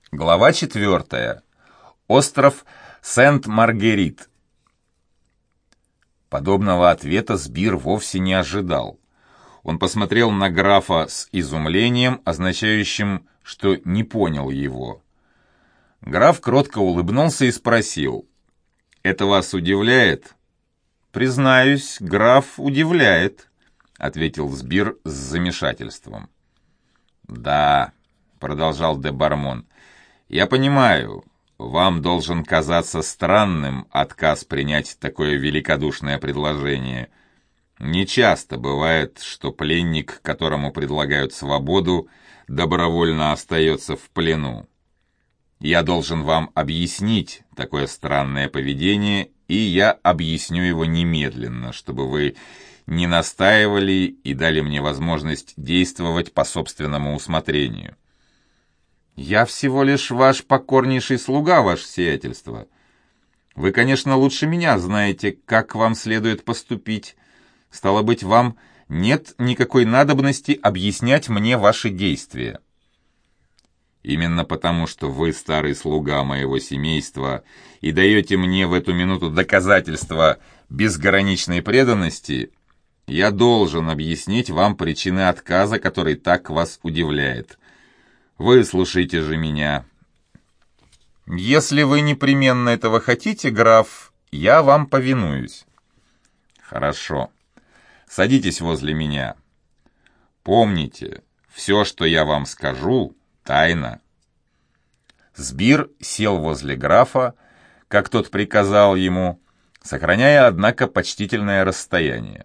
Глава 4. Остров Сент-Маргерит. Подобного ответа Сбир вовсе не ожидал. Он посмотрел на графа с изумлением, означающим, что не понял его. Граф кротко улыбнулся и спросил: «Это вас удивляет?» «Признаюсь, граф удивляет», — ответил Сбир с замешательством. «Да», — продолжал де Бармон, — «я понимаю, вам должен казаться странным отказ принять такое великодушное предложение. Нечасто бывает, что пленник, которому предлагают свободу, добровольно остается в плену. Я должен вам объяснить такое странное поведение, и я объясню его немедленно, чтобы вы не настаивали и дали мне возможность действовать по собственному усмотрению». «Я всего лишь ваш покорнейший слуга, ваше сиятельство. Вы, конечно, лучше меня знаете, как вам следует поступить. Стало быть, вам нет никакой надобности объяснять мне ваши действия». «Именно потому, что вы старый слуга моего семейства и даете мне в эту минуту доказательства безграничной преданности, я должен объяснить вам причины отказа, который так вас удивляет. Выслушайте же меня». «Если вы непременно этого хотите, граф, я вам повинуюсь». «Хорошо. Садитесь возле меня. Помните, все, что я вам скажу, тайна». Сбир сел возле графа, как тот приказал ему, сохраняя, однако, почтительное расстояние.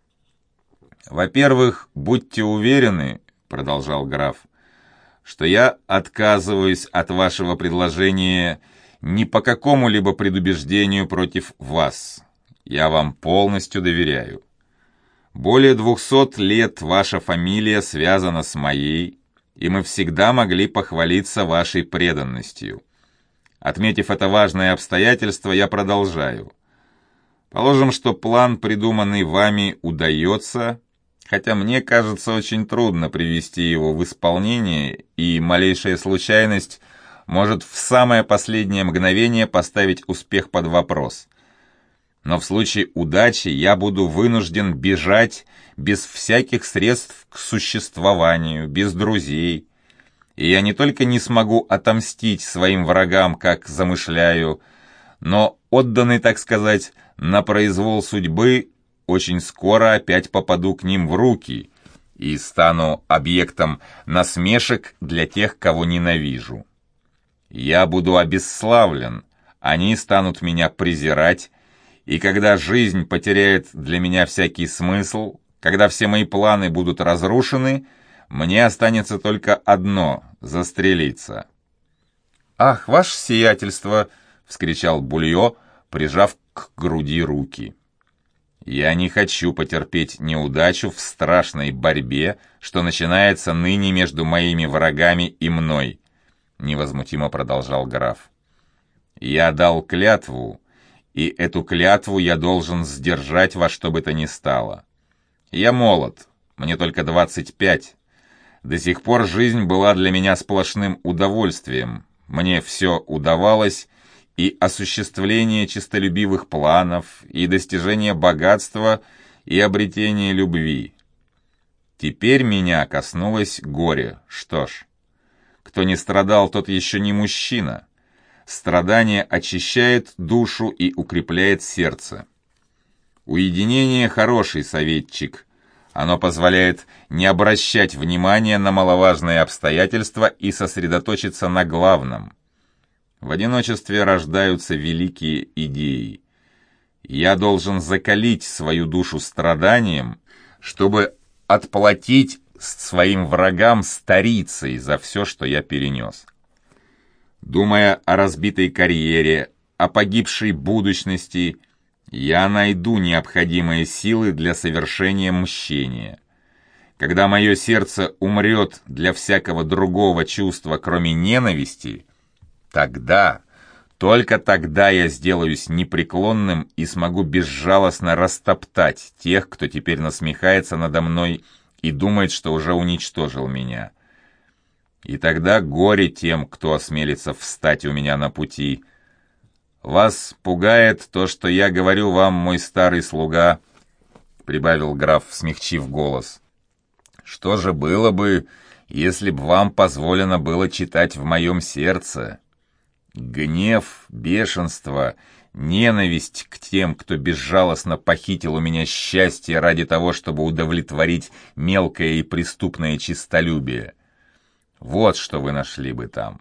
«Во-первых, будьте уверены, — продолжал граф, — что я отказываюсь от вашего предложения не по какому-либо предубеждению против вас. Я вам полностью доверяю. Более 200 лет ваша фамилия связана с моей, и мы всегда могли похвалиться вашей преданностью. Отметив это важное обстоятельство, я продолжаю. Положим, что план, придуманный вами, удается, хотя мне кажется очень трудно привести его в исполнение, и малейшая случайность может в самое последнее мгновение поставить успех под вопрос. Но в случае удачи я буду вынужден бежать без всяких средств к существованию, без друзей, и я не только не смогу отомстить своим врагам, как замышляю, но, отданный, так сказать, на произвол судьбы, очень скоро опять попаду к ним в руки и стану объектом насмешек для тех, кого ненавижу. Я буду обесславлен, они станут меня презирать, и когда жизнь потеряет для меня всякий смысл, когда все мои планы будут разрушены, мне останется только одно — застрелиться». «Ах, ваше сиятельство!» — вскричал Булье, прижав к груди руки. «Я не хочу потерпеть неудачу в страшной борьбе, что начинается ныне между моими врагами и мной», — невозмутимо продолжал граф. «Я дал клятву, и эту клятву я должен сдержать во что бы то ни стало. Я молод, мне только 25. До сих пор жизнь была для меня сплошным удовольствием, мне все удавалось, и осуществление честолюбивых планов, и достижение богатства, и обретение любви. Теперь меня коснулось горе. Что ж, кто не страдал, тот еще не мужчина. Страдание очищает душу и укрепляет сердце. Уединение — хороший советчик. Оно позволяет не обращать внимания на маловажные обстоятельства и сосредоточиться на главном. В одиночестве рождаются великие идеи. Я должен закалить свою душу страданием, чтобы отплатить своим врагам старицей за все, что я перенес. Думая о разбитой карьере, о погибшей будущности, я найду необходимые силы для совершения мщения. Когда мое сердце умрет для всякого другого чувства, кроме ненависти, тогда, только тогда я сделаюсь непреклонным и смогу безжалостно растоптать тех, кто теперь насмехается надо мной и думает, что уже уничтожил меня. И тогда горе тем, кто осмелится встать у меня на пути. Вас пугает то, что я говорю вам, мой старый слуга, — прибавил граф, смягчив голос. Что же было бы, если б вам позволено было читать в моем сердце? Гнев, бешенство, ненависть к тем, кто безжалостно похитил у меня счастье ради того, чтобы удовлетворить мелкое и преступное честолюбие. Вот что вы нашли бы там.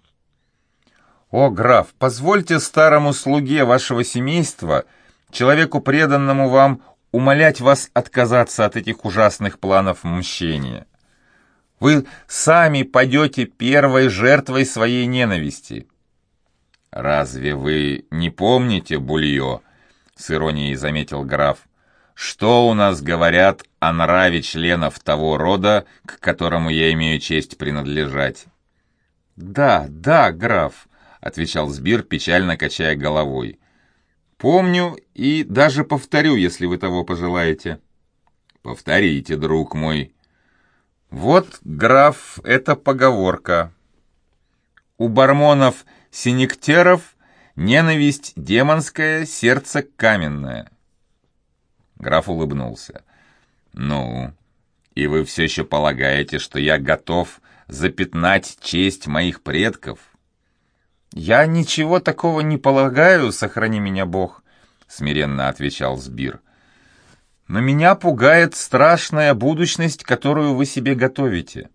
О, граф, позвольте старому слуге вашего семейства, человеку преданному вам, умолять вас отказаться от этих ужасных планов мщения. Вы сами падете первой жертвой своей ненависти. «Разве вы не помните, Булье?» — с иронией заметил граф. «Что у нас говорят о нраве членов того рода, к которому я имею честь принадлежать?» «Да, да, граф», — отвечал Сбир, печально качая головой. «Помню и даже повторю, если вы того пожелаете». «Повторите, друг мой». «Вот, граф, это поговорка. У бармонов-синектеров ненависть демонская, сердце каменное». Граф улыбнулся. «Ну, и вы все еще полагаете, что я готов запятнать честь моих предков?» «Я ничего такого не полагаю, сохрани меня Бог», — смиренно отвечал Сбир. «Но меня пугает страшная будущность, которую вы себе готовите».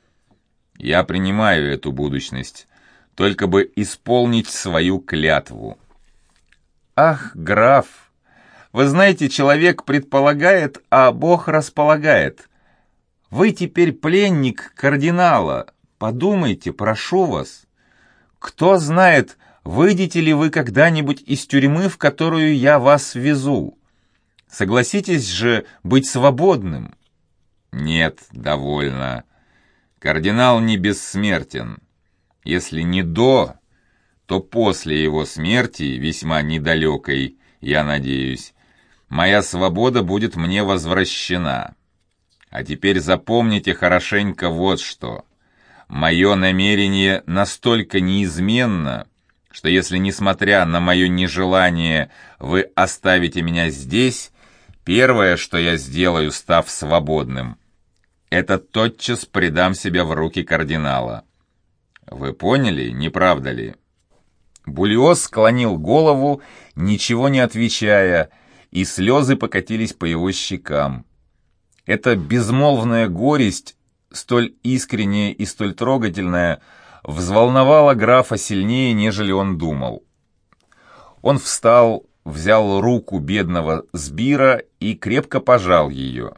«Я принимаю эту будущность, только бы исполнить свою клятву». «Ах, граф, вы знаете, человек предполагает, а Бог располагает. Вы теперь пленник кардинала. Подумайте, прошу вас. Кто знает, выйдете ли вы когда-нибудь из тюрьмы, в которую я вас везу? Согласитесь же быть свободным». «Нет, довольно. Кардинал не бессмертен. Если не до, то после его смерти, весьма недалекой, я надеюсь, моя свобода будет мне возвращена. А теперь запомните хорошенько вот что. Мое намерение настолько неизменно, что если, несмотря на мое нежелание, вы оставите меня здесь, первое, что я сделаю, став свободным, это тотчас предам себя в руки кардинала. Вы поняли, не правда ли?» Булье склонил голову, ничего не отвечая, и слезы покатились по его щекам. Эта безмолвная горесть, столь искренняя и столь трогательная, взволновала графа сильнее, нежели он думал. Он встал, взял руку бедного Сбира и крепко пожал ее.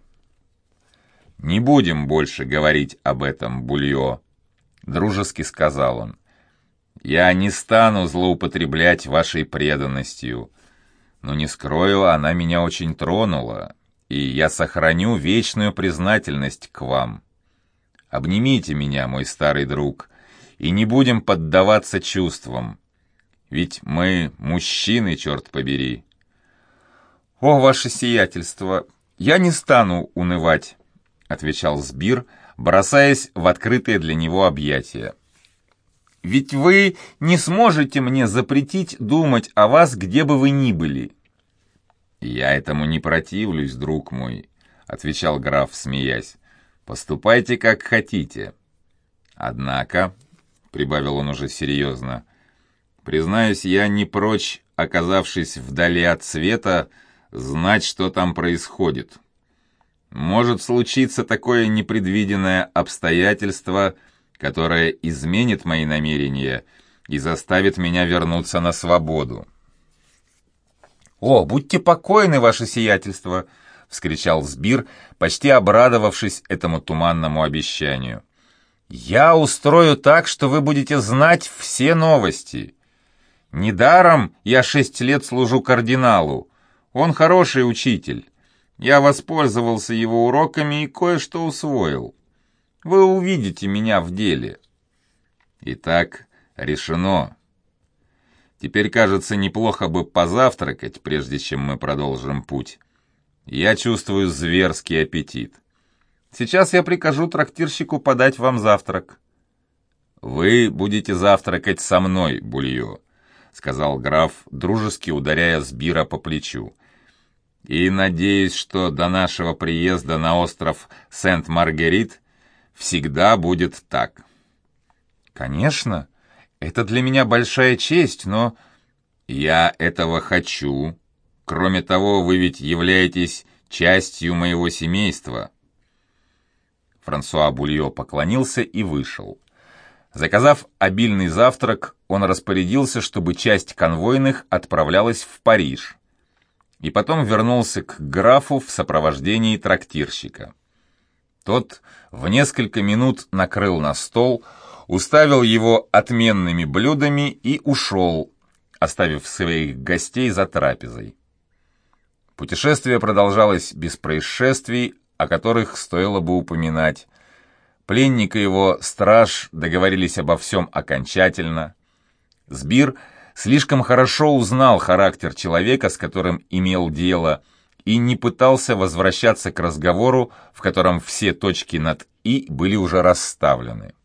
«Не будем больше говорить об этом, Булье», — дружески сказал он. «Я не стану злоупотреблять вашей преданностью, но не скрою, она меня очень тронула, и я сохраню вечную признательность к вам. Обнимите меня, мой старый друг, и не будем поддаваться чувствам, ведь мы мужчины, черт побери». «О, ваше сиятельство, я не стану унывать», — отвечал Сбир, бросаясь в открытые для него объятия. «Ведь вы не сможете мне запретить думать о вас, где бы вы ни были». «Я этому не противлюсь, друг мой», — отвечал граф, смеясь. «Поступайте, как хотите. Однако», — прибавил он уже серьезно, — «признаюсь, я не прочь, оказавшись вдали от света, знать, что там происходит. Может случиться такое непредвиденное обстоятельство, которое изменит мои намерения и заставит меня вернуться на свободу». «О, будьте покойны, ваше сиятельство!» — вскричал Сбир, почти обрадовавшись этому туманному обещанию. «Я устрою так, что вы будете знать все новости. Недаром я 6 лет служу кардиналу. Он хороший учитель. Я воспользовался его уроками и кое-что усвоил. Вы увидите меня в деле». «Итак, решено. Теперь, кажется, неплохо бы позавтракать, прежде чем мы продолжим путь. Я чувствую зверский аппетит. Сейчас я прикажу трактирщику подать вам завтрак». «Вы будете завтракать со мной, Бульё», — сказал граф, дружески ударяя Сбира по плечу. «И надеюсь, что до нашего приезда на остров Сент-Маргерит всегда будет так». «Конечно, это для меня большая честь, но...» «Я этого хочу. Кроме того, вы ведь являетесь частью моего семейства». Франсуа Бульё поклонился и вышел. Заказав обильный завтрак, он распорядился, чтобы часть конвойных отправлялась в Париж, и потом вернулся к графу в сопровождении трактирщика. Тот в несколько минут накрыл на стол, уставил его отменными блюдами и ушел, оставив своих гостей за трапезой. Путешествие продолжалось без происшествий, о которых стоило бы упоминать. Пленник и его страж договорились обо всем окончательно. Сбир слишком хорошо узнал характер человека, с которым имел дело, и не пытался возвращаться к разговору, в котором все точки над «и» были уже расставлены.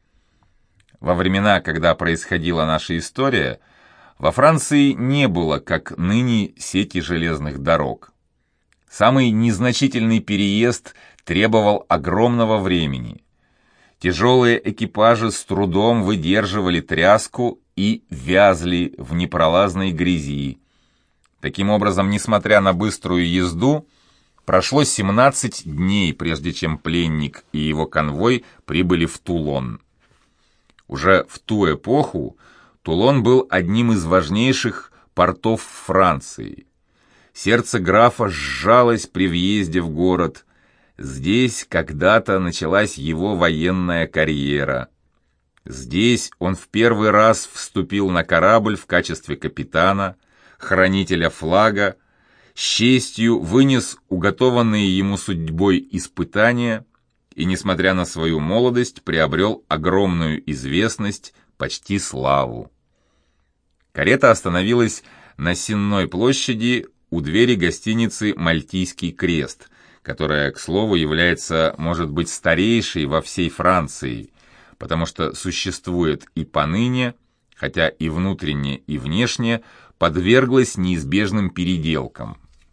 Во времена, когда происходила наша история, во Франции не было, как ныне, сети железных дорог. Самый незначительный переезд требовал огромного времени. Тяжелые экипажи с трудом выдерживали тряску и вязли в непролазной грязи. Таким образом, несмотря на быструю езду, прошло 17 дней, прежде чем пленник и его конвой прибыли в Тулон. Уже в ту эпоху Тулон был одним из важнейших портов Франции. Сердце графа сжалось при въезде в город. Здесь когда-то началась его военная карьера. Здесь он в первый раз вступил на корабль в качестве капитана, хранителя флага, с честью вынес уготованные ему судьбой испытания и, несмотря на свою молодость, приобрел огромную известность, почти славу. Карета остановилась на Сенной площади у двери гостиницы «Мальтийский крест», которая, к слову, является, может быть, старейшей во всей Франции, потому что существует и поныне, хотя и внутренне, и внешне, подверглась неизбежным переделкам.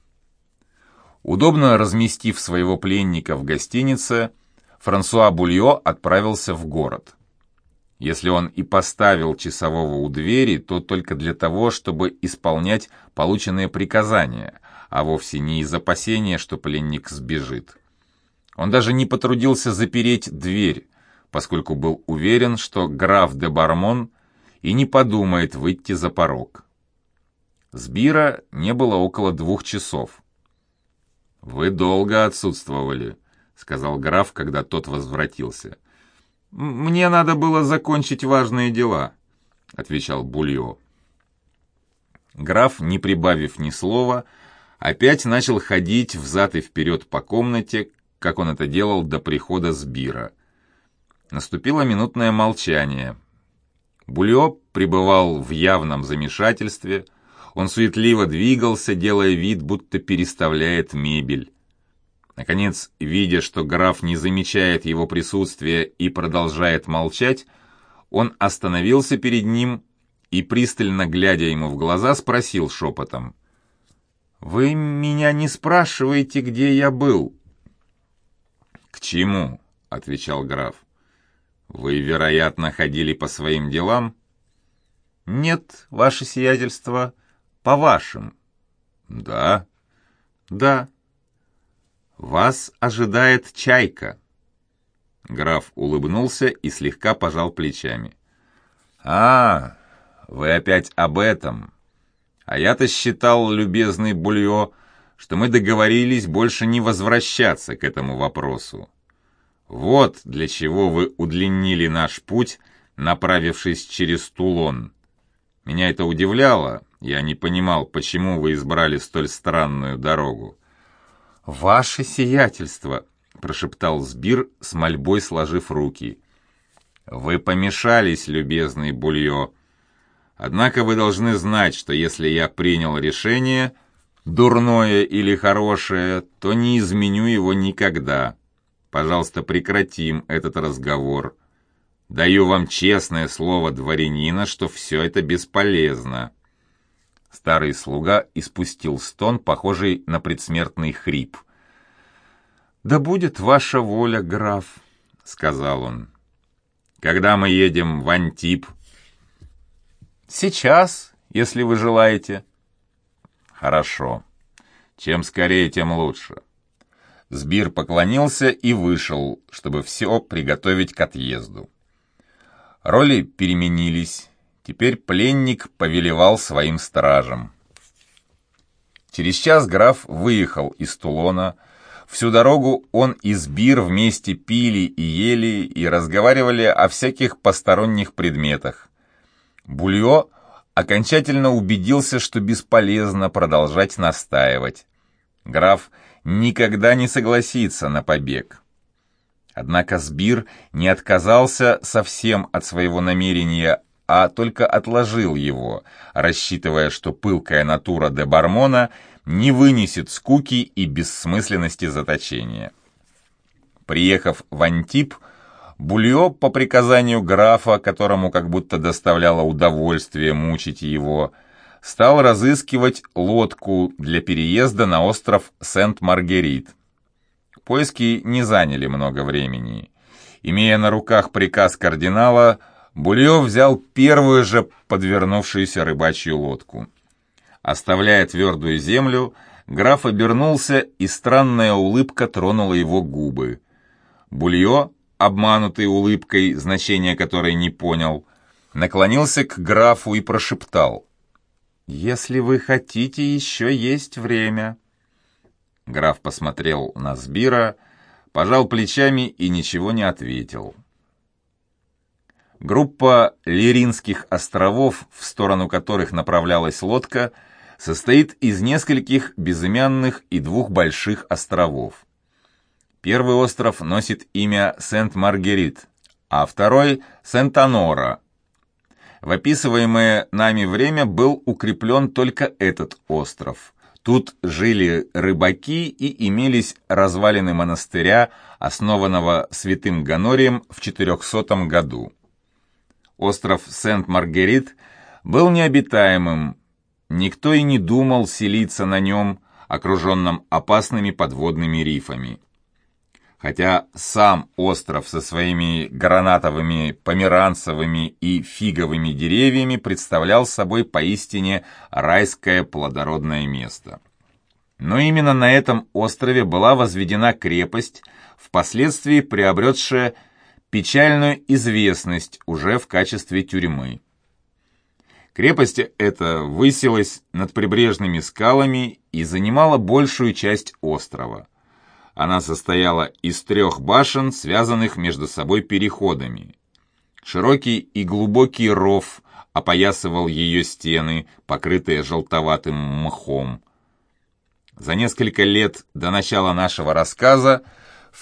Удобно разместив своего пленника в гостинице, Франсуа Бульё отправился в город. Если он и поставил часового у двери, то только для того, чтобы исполнять полученные приказания, а вовсе не из опасения, что пленник сбежит. Он даже не потрудился запереть дверь, поскольку был уверен, что граф де Бармон и не подумает выйти за порог. Сбира не было около 2 часов. «Вы долго отсутствовали», — сказал граф, когда тот возвратился. «Мне надо было закончить важные дела», — отвечал Бульё. Граф, не прибавив ни слова, опять начал ходить взад и вперед по комнате, как он это делал до прихода Сбира. Наступило минутное молчание. Бульё пребывал в явном замешательстве. Он суетливо двигался, делая вид, будто переставляет мебель. Наконец, видя, что граф не замечает его присутствия и продолжает молчать, он остановился перед ним и, пристально глядя ему в глаза, спросил шепотом: «Вы меня не спрашиваете, где я был?» «К чему?» — отвечал граф. «Вы, вероятно, ходили по своим делам?» «Нет, ваше сиятельство, по вашим». «Да?» «Да». «Вас ожидает чайка». Граф улыбнулся и слегка пожал плечами. «А, вы опять об этом. А я-то считал, любезный Бульё, что мы договорились больше не возвращаться к этому вопросу. Вот для чего вы удлинили наш путь, направившись через Тулон. Меня это удивляло, я не понимал, почему вы избрали столь странную дорогу». «Ваше сиятельство», — прошептал Сбир, с мольбой сложив руки. «Вы помешались, любезный Бульё. Однако вы должны знать, что если я принял решение, дурное или хорошее, то не изменю его никогда. Пожалуйста, прекратим этот разговор. Даю вам честное слово дворянина, что все это бесполезно». Старый слуга испустил стон, похожий на предсмертный хрип. «Да будет ваша воля, граф», — сказал он. «Когда мы едем в Антип?» «Сейчас, если вы желаете». «Хорошо. Чем скорее, тем лучше». Сбир поклонился и вышел, чтобы все приготовить к отъезду. Роли переменились. Теперь пленник повелевал своим стражам. Через час граф выехал из Тулона. Всю дорогу он и Сбир вместе пили и ели и разговаривали о всяких посторонних предметах. Бульё окончательно убедился, что бесполезно продолжать настаивать. Граф никогда не согласится на побег. Однако Сбир не отказался совсем от своего намерения, а только отложил его, рассчитывая, что пылкая натура де Бармона не вынесет скуки и бессмысленности заточения. Приехав в Антип, Бульё по приказанию графа, которому как будто доставляло удовольствие мучить его, стал разыскивать лодку для переезда на остров Сент-Маргерит. Поиски не заняли много времени. Имея на руках приказ кардинала, Бульё взял первую же подвернувшуюся рыбачью лодку. Оставляя твердую землю, граф обернулся, и странная улыбка тронула его губы. Бульё, обманутый улыбкой, значения которой не понял, наклонился к графу и прошептал: «Если вы хотите, еще есть время». Граф посмотрел на Сбира, пожал плечами и ничего не ответил. Группа Лиринских островов, в сторону которых направлялась лодка, состоит из нескольких безымянных и двух больших островов. Первый остров носит имя Сент-Маргерит, а второй — Сент-Анора. В описываемое нами время был укреплен только этот остров. Тут жили рыбаки и имелись развалины монастыря, основанного святым Гонорием в 400 году. Остров Сент-Маргерит был необитаемым, никто и не думал селиться на нем, окруженном опасными подводными рифами. Хотя сам остров со своими гранатовыми, померанцевыми и фиговыми деревьями представлял собой поистине райское плодородное место. Но именно на этом острове была возведена крепость, впоследствии приобретшая печальную известность уже в качестве тюрьмы. Крепость эта высилась над прибрежными скалами и занимала большую часть острова. Она состояла из 3 башен, связанных между собой переходами. Широкий и глубокий ров опоясывал ее стены, покрытые желтоватым мхом. За несколько лет до начала нашего рассказа, в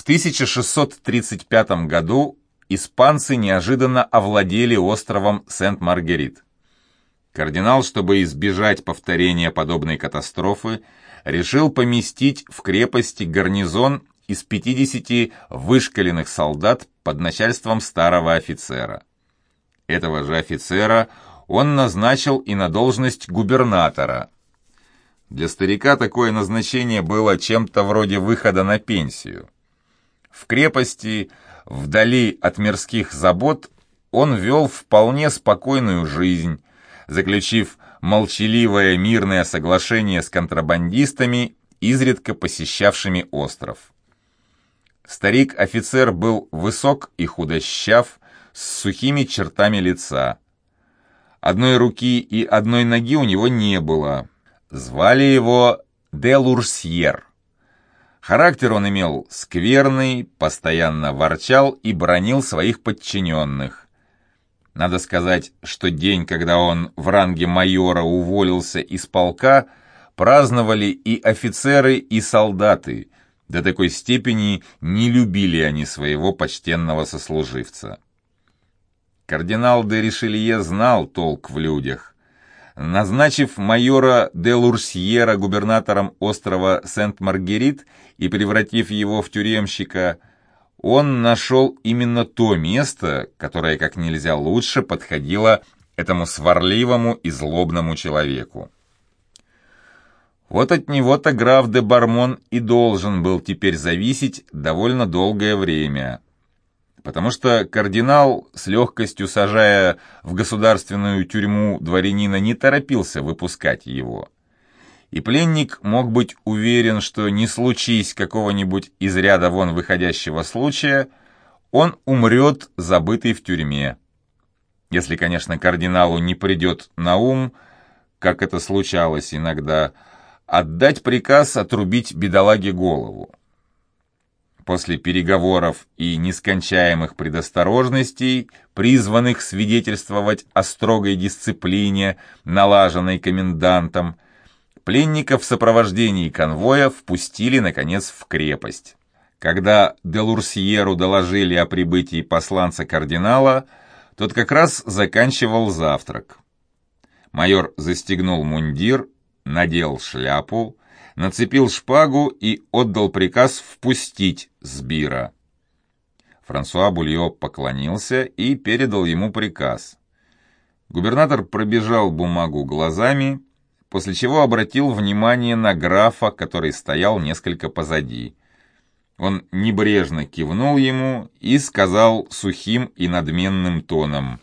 1635 году, испанцы неожиданно овладели островом Сент-Маргерит. Кардинал, чтобы избежать повторения подобной катастрофы, решил поместить в крепости гарнизон из 50 вышкаленных солдат под начальством старого офицера. Этого же офицера он назначил и на должность губернатора. Для старика такое назначение было чем-то вроде выхода на пенсию. В крепости, вдали от мирских забот, он вел вполне спокойную жизнь, заключив молчаливое мирное соглашение с контрабандистами, изредка посещавшими остров. Старик-офицер был высок и худощав, с сухими чертами лица. Одной руки и одной ноги у него не было. Звали его де Лурсьер. Характер он имел скверный, постоянно ворчал и бранил своих подчиненных. Надо сказать, что день, когда он в ранге майора уволился из полка, праздновали и офицеры, и солдаты. До такой степени не любили они своего почтенного сослуживца. Кардинал де Ришелье знал толк в людях. Назначив майора де Лурсьера губернатором острова Сент-Маргерит и превратив его в тюремщика, он нашел именно то место, которое как нельзя лучше подходило этому сварливому и злобному человеку. Вот от него-то граф де Бармон и должен был теперь зависеть довольно долгое время, потому что кардинал, с легкостью сажая в государственную тюрьму дворянина, не торопился выпускать его. И пленник мог быть уверен, что не случись какого-нибудь из ряда вон выходящего случая, он умрет, забытый в тюрьме. Если, конечно, кардиналу не придет на ум, как это случалось иногда, отдать приказ отрубить бедолаге голову. После переговоров и нескончаемых предосторожностей, призванных свидетельствовать о строгой дисциплине, налаженной комендантом, пленника в сопровождении конвоя впустили, наконец, в крепость. Когда де Лурсьеру доложили о прибытии посланца кардинала, тот как раз заканчивал завтрак. Майор застегнул мундир, надел шляпу, нацепил шпагу и отдал приказ впустить сбира. Франсуа Бульё поклонился и передал ему приказ. Губернатор пробежал бумагу глазами, после чего обратил внимание на графа, который стоял несколько позади. Он небрежно кивнул ему и сказал сухим и надменным тоном: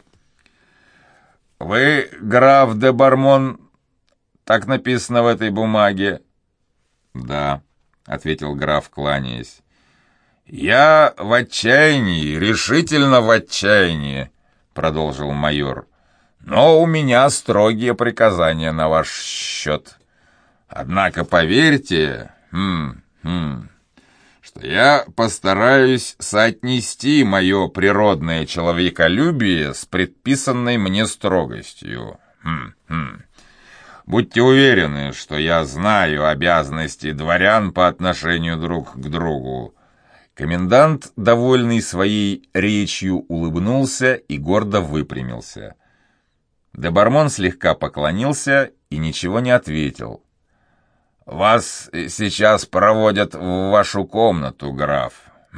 «Вы граф де Бармон, так написано в этой бумаге?» «Да», — ответил граф, кланяясь. «Я в отчаянии, решительно в отчаянии», — продолжил майор. «Но у меня строгие приказания на ваш счет. Однако поверьте, что я постараюсь соотнести мое природное человеколюбие с предписанной мне строгостью. Будьте уверены, что я знаю обязанности дворян по отношению друг к другу». Комендант, довольный своей речью, улыбнулся и гордо выпрямился. Де Бармон слегка поклонился и ничего не ответил. «Вас сейчас проводят в вашу комнату, граф»,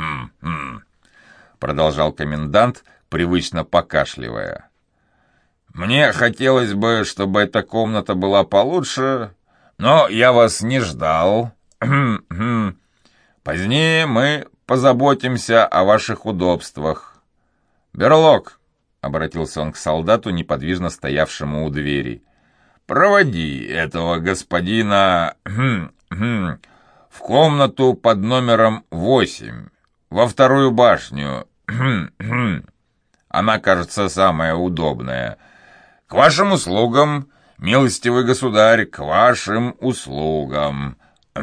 продолжал комендант, привычно покашливая. «Мне хотелось бы, чтобы эта комната была получше, но я вас не ждал. Позднее мы позаботимся о ваших удобствах. Берлог», — обратился он к солдату, неподвижно стоявшему у двери, — «проводи этого господина в комнату под номером 8, во вторую башню. Она, кажется, самая удобная. К вашим услугам, милостивый государь, к вашим услугам».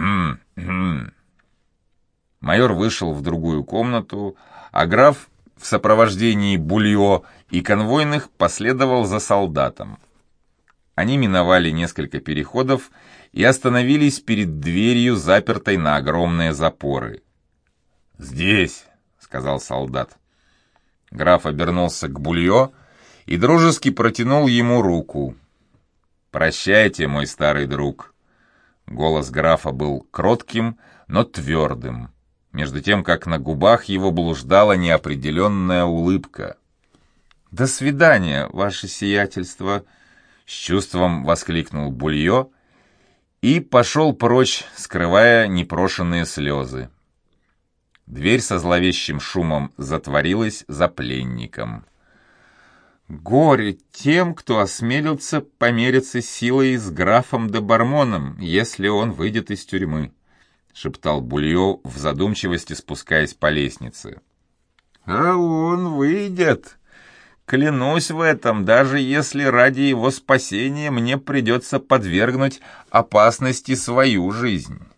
Майор вышел в другую комнату, а граф в сопровождении Бульё и конвойных последовал за солдатом. Они миновали несколько переходов и остановились перед дверью, запертой на огромные запоры. «Здесь», — сказал солдат. Граф обернулся к Бульё и дружески протянул ему руку. «Прощайте, мой старый друг». Голос графа был кротким, но твердым, между тем, как на губах его блуждала неопределенная улыбка. «До свидания, ваше сиятельство!» — с чувством воскликнул Бульё и пошел прочь, скрывая непрошенные слезы. Дверь со зловещим шумом затворилась за пленником. «Горе тем, кто осмелился помериться силой с графом де Бармоном, если он выйдет из тюрьмы», — шептал Бульё в задумчивости, спускаясь по лестнице. «А он выйдет. Клянусь в этом, даже если ради его спасения мне придется подвергнуть опасности свою жизнь».